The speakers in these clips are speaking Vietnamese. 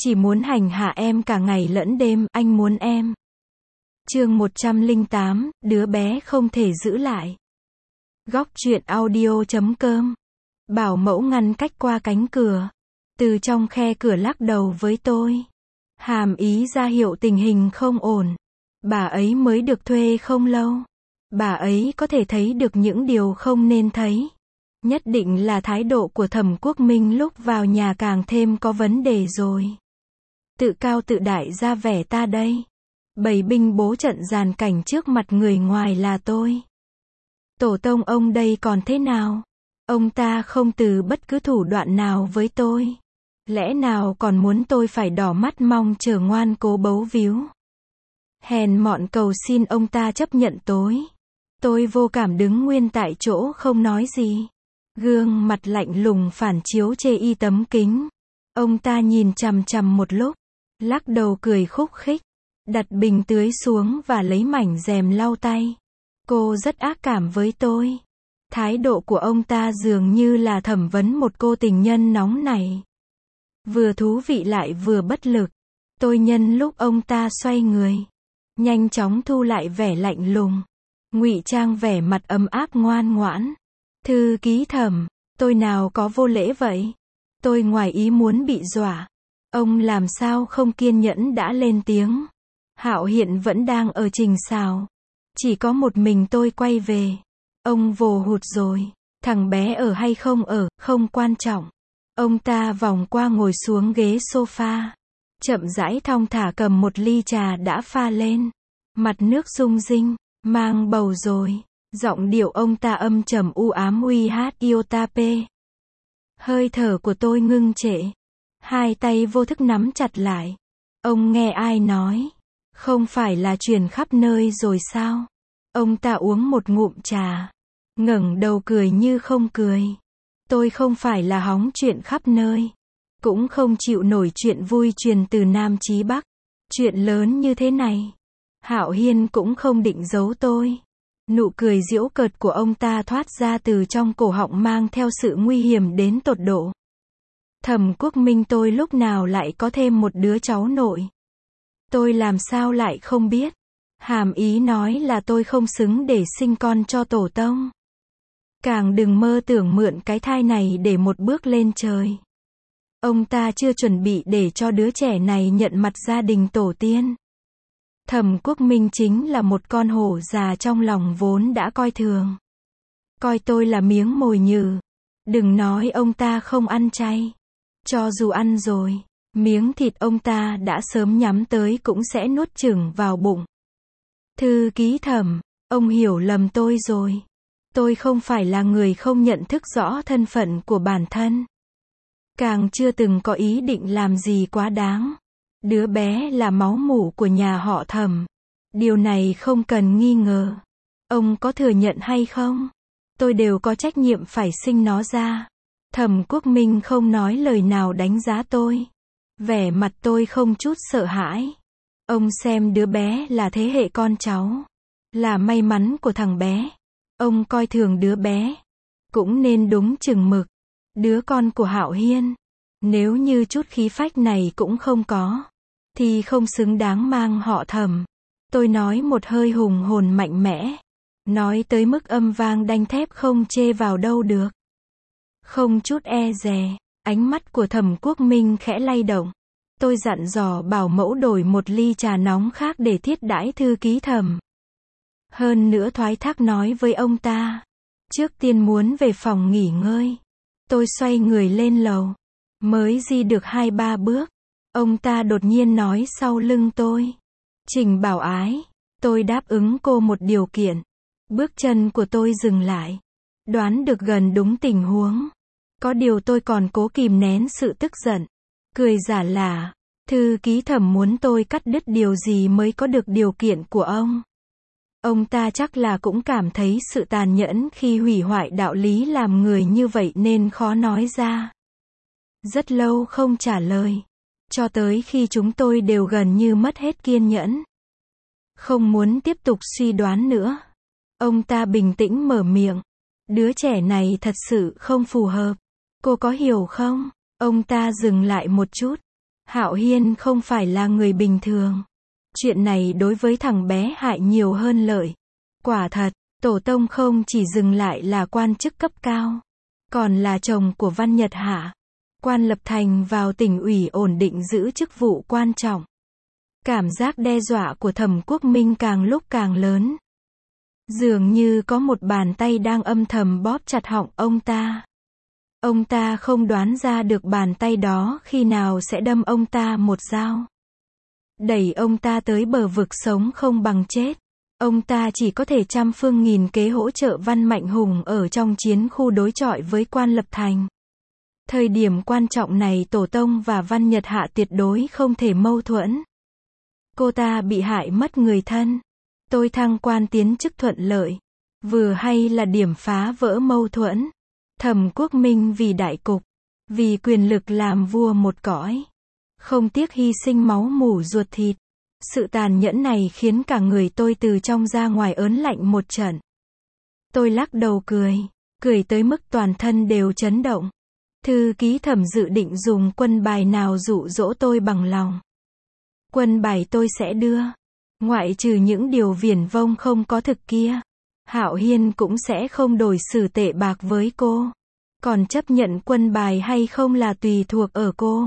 Chỉ muốn hành hạ em cả ngày lẫn đêm, anh muốn em. Chương 108, đứa bé không thể giữ lại. Góc truyện audio.com. Bảo mẫu ngăn cách qua cánh cửa. Từ trong khe cửa lắc đầu với tôi. Hàm ý ra hiệu tình hình không ổn. Bà ấy mới được thuê không lâu. Bà ấy có thể thấy được những điều không nên thấy. Nhất định là thái độ của Thẩm Quốc Minh lúc vào nhà càng thêm có vấn đề rồi. Tự cao tự đại ra vẻ ta đây. Bày binh bố trận dàn cảnh trước mặt người ngoài là tôi. Tổ tông ông đây còn thế nào? Ông ta không từ bất cứ thủ đoạn nào với tôi. Lẽ nào còn muốn tôi phải đỏ mắt mong chờ ngoan cố bấu víu? Hèn mọn cầu xin ông ta chấp nhận tôi. Tôi vô cảm đứng nguyên tại chỗ không nói gì. Gương mặt lạnh lùng phản chiếu chê y tấm kính. Ông ta nhìn chằm chằm một lúc, lắc đầu cười khúc khích, đặt bình tưới xuống và lấy mảnh rèm lau tay. Cô rất ác cảm với tôi. Thái độ của ông ta dường như là thẩm vấn một cô tình nhân nóng nảy. Vừa thú vị lại vừa bất lực. Tôi nhân lúc ông ta xoay người, nhanh chóng thu lại vẻ lạnh lùng, ngụy trang vẻ mặt ấm áp ngoan ngoãn. Thư ký Thẩm, tôi nào có vô lễ vậy? Tôi ngoài ý muốn bị dọa. Ông làm sao không kiên nhẫn đã lên tiếng. Hạo hiện vẫn đang ở trình sào. Chỉ có một mình tôi quay về. Ông vồ hụt rồi. Thằng bé ở hay không ở, không quan trọng. Ông ta vòng qua ngồi xuống ghế sofa. Chậm rãi thong thả cầm một ly trà đã pha lên. Mặt nước rung rinh, mang bầu rồi. Giọng điệu ông ta âm trầm u ám uy hát Iotape. Hơi thở của tôi ngưng trệ. Hai tay vô thức nắm chặt lại. Ông nghe ai nói? Không phải là truyền khắp nơi rồi sao? Ông ta uống một ngụm trà. Ngẩng đầu cười như không cười. Tôi không phải là hóng chuyện khắp nơi. Cũng không chịu nổi chuyện vui truyền từ Nam chí Bắc. Chuyện lớn như thế này. Hạo Hiên cũng không định giấu tôi. Nụ cười giễu cợt của ông ta thoát ra từ trong cổ họng mang theo sự nguy hiểm đến tột độ. Thẩm Quốc Minh tôi lúc nào lại có thêm một đứa cháu nội? Tôi làm sao lại không biết? Hàm ý nói là tôi không xứng để sinh con cho tổ tông. Càng đừng mơ tưởng mượn cái thai này để một bước lên trời. Ông ta chưa chuẩn bị để cho đứa trẻ này nhận mặt gia đình tổ tiên. Thẩm Quốc Minh chính là một con hổ già trong lòng vốn đã coi thường. Coi tôi là miếng mồi nhử. Đừng nói ông ta không ăn chay. Cho dù ăn rồi, miếng thịt ông ta đã sớm nhắm tới cũng sẽ nuốt chửng vào bụng. Thư ký Thẩm, ông hiểu lầm tôi rồi. Tôi không phải là người không nhận thức rõ thân phận của bản thân. Càng chưa từng có ý định làm gì quá đáng. Đứa bé là máu mủ của nhà họ Thẩm. Điều này không cần nghi ngờ. Ông có thừa nhận hay không? Tôi đều có trách nhiệm phải sinh nó ra. Thẩm Quốc Minh không nói lời nào đánh giá tôi. Vẻ mặt tôi không chút sợ hãi. Ông xem đứa bé là thế hệ con cháu. Là may mắn của thằng bé. Ông coi thường đứa bé. Cũng nên đúng chừng mực. Đứa con của Hạo Hiên. Nếu như chút khí phách này cũng không có. Thì không xứng đáng mang họ Thẩm. Tôi nói một hơi hùng hồn mạnh mẽ. Nói tới mức âm vang đanh thép không chê vào đâu được. Không chút e dè. Ánh mắt của Thẩm Quốc Minh khẽ lay động. Tôi dặn dò bảo mẫu đổi một ly trà nóng khác để thiết đãi thư ký Thẩm. Hơn nữa thoái thác nói với ông ta. Trước tiên muốn về phòng nghỉ ngơi. Tôi xoay người lên lầu. Mới di được 2-3 bước. Ông ta đột nhiên nói sau lưng tôi. Trình Bảo Ái, tôi đáp ứng cô một điều kiện. Bước chân của tôi dừng lại. Đoán được gần đúng tình huống. Có điều tôi còn cố kìm nén sự tức giận. Cười giả lả. Thư ký Thẩm muốn tôi cắt đứt điều gì mới có được điều kiện của ông. Ông ta chắc là cũng cảm thấy sự tàn nhẫn khi hủy hoại đạo lý làm người như vậy nên khó nói ra. Rất lâu không trả lời. Cho tới khi chúng tôi đều gần như mất hết kiên nhẫn. Không muốn tiếp tục suy đoán nữa. Ông ta bình tĩnh mở miệng. Đứa trẻ này thật sự không phù hợp. Cô có hiểu không? Ông ta dừng lại một chút. Hạo Hiên không phải là người bình thường. Chuyện này đối với thằng bé hại nhiều hơn lợi. Quả thật, tổ tông không chỉ dừng lại là quan chức cấp cao, còn là chồng của Văn Nhật Hạ. Quan lập thành vào tỉnh ủy ổn định giữ chức vụ quan trọng. Cảm giác đe dọa của Thẩm Quốc Minh càng lúc càng lớn. Dường như có một bàn tay đang âm thầm bóp chặt họng ông ta. Ông ta không đoán ra được bàn tay đó khi nào sẽ đâm ông ta một dao. Đẩy ông ta tới bờ vực sống không bằng chết. Ông ta chỉ có thể trăm phương nghìn kế hỗ trợ Văn Mạnh Hùng ở trong chiến khu đối chọi với Quan Lập Thành. Thời điểm quan trọng này Tổ tông và Văn Nhật Hạ tuyệt đối không thể mâu thuẫn. Cô ta bị hại mất người thân. Tôi thăng quan tiến chức thuận lợi. Vừa hay là điểm phá vỡ mâu thuẫn. Thẩm Quốc Minh vì đại cục, vì quyền lực làm vua một cõi. Không tiếc hy sinh máu mủ ruột thịt. Sự tàn nhẫn này khiến cả người tôi từ trong ra ngoài ớn lạnh một trận. Tôi lắc đầu cười tới mức toàn thân đều chấn động. Thư ký Thẩm dự định dùng quân bài nào dụ dỗ tôi bằng lòng. Quân bài tôi sẽ đưa. Ngoại trừ những điều viển vông không có thực kia. Hạo Hiên cũng sẽ không đổi xử tệ bạc với cô. Còn chấp nhận quân bài hay không là tùy thuộc ở cô.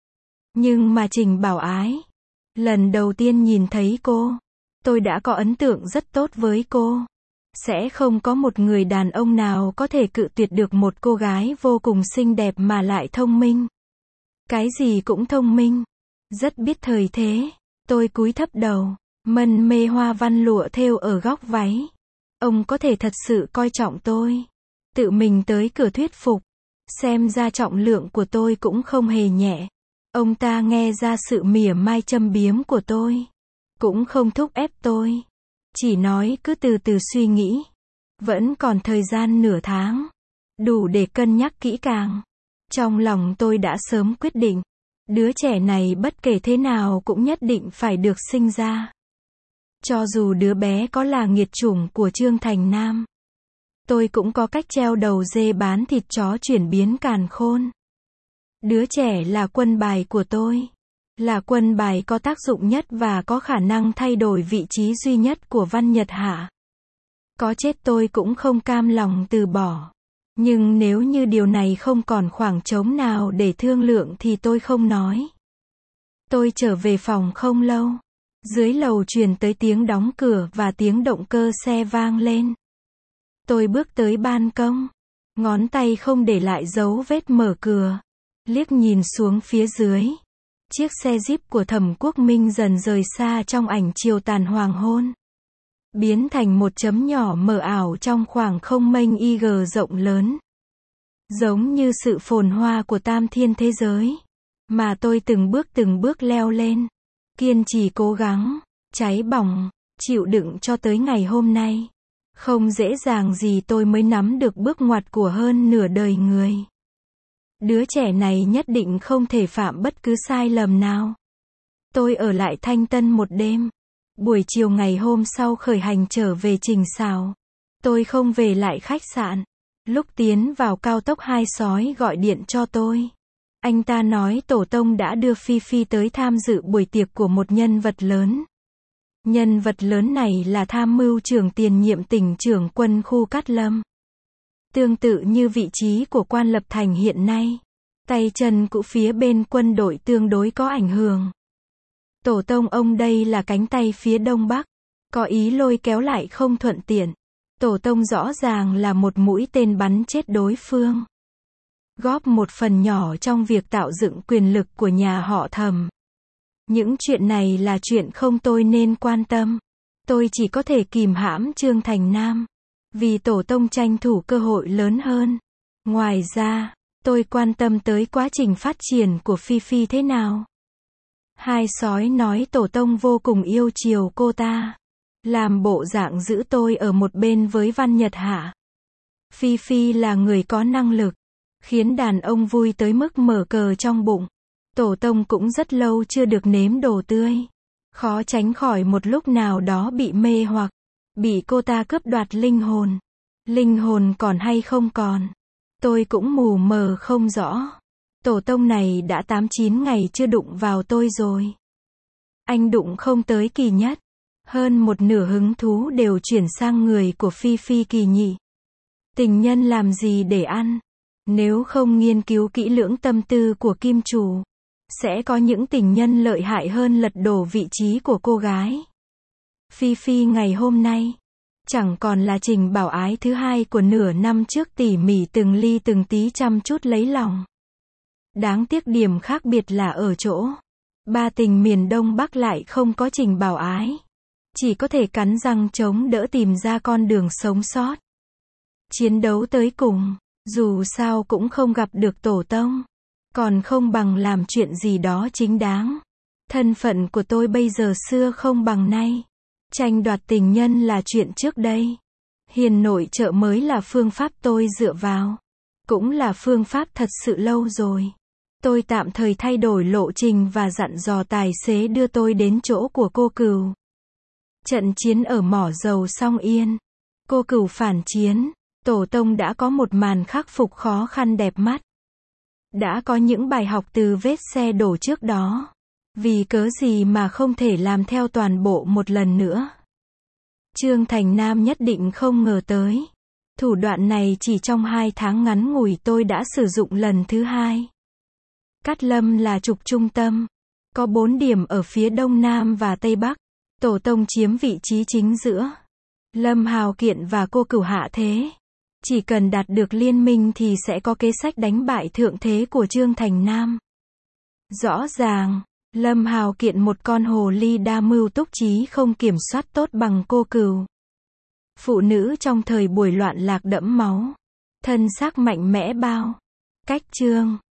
Nhưng mà Trình Bảo Ái, lần đầu tiên nhìn thấy cô, tôi đã có ấn tượng rất tốt với cô. Sẽ không có một người đàn ông nào có thể cự tuyệt được một cô gái vô cùng xinh đẹp mà lại thông minh. Cái gì cũng thông minh. Rất biết thời thế. Tôi cúi thấp đầu, mân mê hoa văn lụa thêu ở góc váy. Ông có thể thật sự coi trọng tôi. Tự mình tới cửa thuyết phục. Xem ra trọng lượng của tôi cũng không hề nhẹ. Ông ta nghe ra sự mỉa mai châm biếm của tôi. Cũng không thúc ép tôi. Chỉ nói cứ từ từ suy nghĩ. Vẫn còn thời gian nửa tháng. Đủ để cân nhắc kỹ càng. Trong lòng tôi đã sớm quyết định. Đứa trẻ này bất kể thế nào cũng nhất định phải được sinh ra. Cho dù đứa bé có là nghiệt chủng của Trương Thành Nam. Tôi cũng có cách treo đầu dê bán thịt chó chuyển biến càn khôn. Đứa trẻ là quân bài của tôi. Là quân bài có tác dụng nhất và có khả năng thay đổi vị trí duy nhất của Văn Nhật Hạ. Có chết tôi cũng không cam lòng từ bỏ. Nhưng nếu như điều này không còn khoảng trống nào để thương lượng thì tôi không nói. Tôi trở về phòng không lâu. Dưới lầu truyền tới tiếng đóng cửa và tiếng động cơ xe vang lên. Tôi bước tới ban công. Ngón tay không để lại dấu vết mở cửa. Liếc nhìn xuống phía dưới. Chiếc xe Jeep của Thẩm Quốc Minh dần rời xa trong ảnh chiều tàn hoàng hôn. Biến thành một chấm nhỏ mờ ảo trong khoảng không mênh IG rộng lớn. Giống như sự phồn hoa của tam thiên thế giới. Mà tôi từng bước leo lên. Kiên trì cố gắng, cháy bỏng, chịu đựng cho tới ngày hôm nay. Không dễ dàng gì tôi mới nắm được bước ngoặt của hơn nửa đời người. Đứa trẻ này nhất định không thể phạm bất cứ sai lầm nào. Tôi ở lại Thanh Tân một đêm. Buổi chiều ngày hôm sau khởi hành trở về Trình Sào. Tôi không về lại khách sạn. Lúc tiến vào cao tốc hai sói gọi điện cho tôi. Anh ta nói tổ tông đã đưa Phi Phi tới tham dự buổi tiệc của một nhân vật lớn. Nhân vật lớn này là tham mưu trưởng tiền nhiệm tỉnh trưởng quân khu Cát Lâm. Tương tự như vị trí của Quan Lập Thành hiện nay. Tay chân cũ phía bên quân đội tương đối có ảnh hưởng. Tổ tông ông đây là cánh tay phía đông bắc. Có ý lôi kéo lại không thuận tiện. Tổ tông rõ ràng là một mũi tên bắn chết đối phương. Góp một phần nhỏ trong việc tạo dựng quyền lực của nhà họ Thẩm. Những chuyện này là chuyện không tôi nên quan tâm. Tôi chỉ có thể kìm hãm Trương Thành Nam. Vì tổ tông tranh thủ cơ hội lớn hơn. Ngoài ra, tôi quan tâm tới quá trình phát triển của Phi Phi thế nào. Hai sói nói tổ tông vô cùng yêu chiều cô ta. Làm bộ dạng giữ tôi ở một bên với Văn Nhật Hạ. Phi Phi là người có năng lực. Khiến đàn ông vui tới mức mở cờ trong bụng. Tổ tông cũng rất lâu chưa được nếm đồ tươi. Khó tránh khỏi một lúc nào đó bị mê hoặc. Bị cô ta cướp đoạt linh hồn. Linh hồn còn hay không còn. Tôi cũng mù mờ không rõ. Tổ tông này đã 8-9 ngày chưa đụng vào tôi rồi. Anh đụng không tới Kỳ Nhất. Hơn một nửa hứng thú đều chuyển sang người của Phi Phi Kỳ Nhị. Tình nhân làm gì để ăn? Nếu không nghiên cứu kỹ lưỡng tâm tư của kim chủ, sẽ có những tình nhân lợi hại hơn lật đổ vị trí của cô gái. Phi Phi ngày hôm nay chẳng còn là Trình Bảo Ái thứ hai của nửa năm trước tỉ mỉ từng ly từng tí chăm chút lấy lòng. Đáng tiếc điểm khác biệt là ở chỗ, ba tình miền Đông Bắc lại không có Trình Bảo Ái. Chỉ có thể cắn răng chống đỡ tìm ra con đường sống sót. Chiến đấu tới cùng, dù sao cũng không gặp được tổ tông. Còn không bằng làm chuyện gì đó chính đáng. Thân phận của tôi bây giờ xưa không bằng nay. Tranh đoạt tình nhân là chuyện trước đây. Hiền nội trợ mới là phương pháp tôi dựa vào. Cũng là phương pháp thật sự lâu rồi. Tôi tạm thời thay đổi lộ trình và dặn dò tài xế đưa tôi đến chỗ của cô Cừu. Trận chiến ở mỏ dầu Song Yên. Cô Cừu phản chiến. Tổ tông đã có một màn khắc phục khó khăn đẹp mắt. Đã có những bài học từ vết xe đổ trước đó. Vì cớ gì mà không thể làm theo toàn bộ một lần nữa. Trương Thành Nam nhất định không ngờ tới. Thủ đoạn này chỉ trong 2 tháng ngắn ngủi tôi đã sử dụng lần thứ 2. Cát Lâm là trục trung tâm. Có 4 điểm ở phía đông nam và tây bắc. Tổ tông chiếm vị trí chính giữa. Lâm Hào Kiện và cô Cửu hạ thế. Chỉ cần đạt được liên minh thì sẽ có kế sách đánh bại thượng thế của Trương Thành Nam. Rõ ràng, Lâm Hào Kiện một con hồ ly đa mưu túc trí không kiểm soát tốt bằng cô Cừu. Phụ nữ trong thời buổi loạn lạc đẫm máu. Thân xác mạnh mẽ bao. Cách Trương